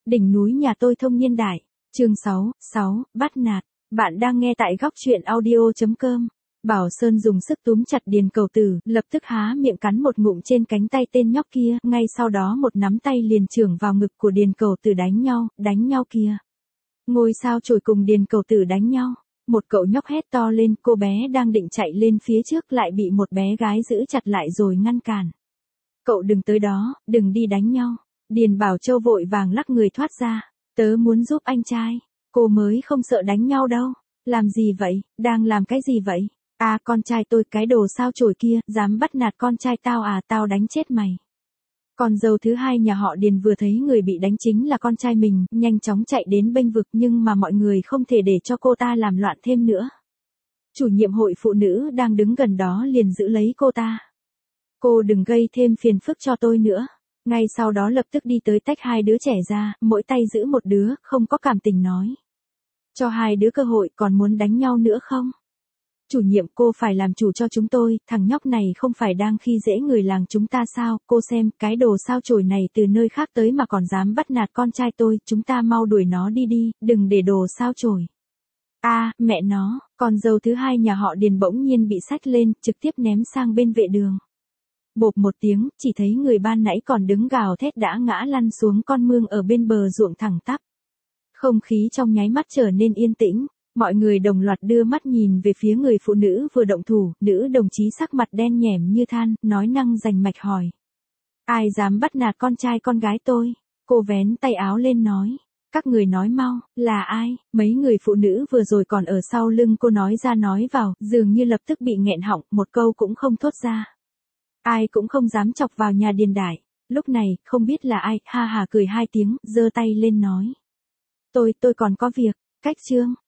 Đỉnh núi nhà tôi thông niên đại. Chương 6, bắt nạt. Bạn đang nghe tại góc truyện audio.com. Bảo Sơn dùng sức túm chặt Điền Cầu Tử, lập tức há miệng cắn một ngụm trên cánh tay tên nhóc kia, ngay sau đó một nắm tay liền chưởng vào ngực của Điền Cầu Tử đánh nhau kìa. Ngôi sao chổi cùng Điền Cầu Tử đánh nhau. Một cậu nhóc hét to lên, cô bé đang định chạy lên phía trước lại bị một bé gái giữ chặt lại rồi ngăn cản. Cậu đừng tới đó, đừng đi đánh nhau. Điền Bảo Châu vội vàng lắc người thoát ra. Tớ muốn giúp anh trai. Cô mới không sợ đánh nhau đâu. Làm gì vậy, đang làm cái gì vậy? À, con trai tôi, cái đồ sao chổi kia, dám bắt nạt con trai tao à, tao đánh chết mày. Con dâu thứ hai nhà họ Điền vừa thấy người bị đánh chính là con trai mình, nhanh chóng chạy đến bênh vực, nhưng mà mọi người không thể để cho cô ta làm loạn thêm nữa. Chủ nhiệm hội phụ nữ đang đứng gần đó liền giữ lấy cô ta. Cô đừng gây thêm phiền phức cho tôi nữa. Ngay sau đó lập tức đi tới tách hai đứa trẻ ra, mỗi tay giữ một đứa, không có cảm tình nói. Cho hai đứa cơ hội, còn muốn đánh nhau nữa không? Chủ nhiệm, cô phải làm chủ cho chúng tôi, thằng nhóc này không phải đang khi dễ người làng chúng ta sao? Cô xem, cái đồ sao chổi này từ nơi khác tới mà còn dám bắt nạt con trai tôi, chúng ta mau đuổi nó đi, đừng để đồ sao chổi. À, mẹ nó, con dâu thứ hai nhà họ Điền bỗng nhiên bị xách lên, trực tiếp ném sang bên vệ đường. Bộp một tiếng, chỉ thấy người ban nãy còn đứng gào thét đã ngã lăn xuống con mương ở bên bờ ruộng thẳng tắp. Không khí trong nháy mắt trở nên yên tĩnh, mọi người đồng loạt đưa mắt nhìn về phía người phụ nữ vừa động thủ, nữ đồng chí sắc mặt đen nhẻm như than, nói năng rành mạch hỏi. Ai dám bắt nạt con trai con gái tôi? Cô vén tay áo lên nói. Các người nói mau, là ai? Mấy người phụ nữ vừa rồi còn ở sau lưng cô nói ra nói vào, dường như lập tức bị nghẹn họng, một câu cũng không thốt ra. Ai cũng không dám chọc vào nhà Điền Đại. Lúc này, không biết là ai, ha hà cười hai tiếng, giơ tay lên nói. Tôi còn có việc. Cách Trương,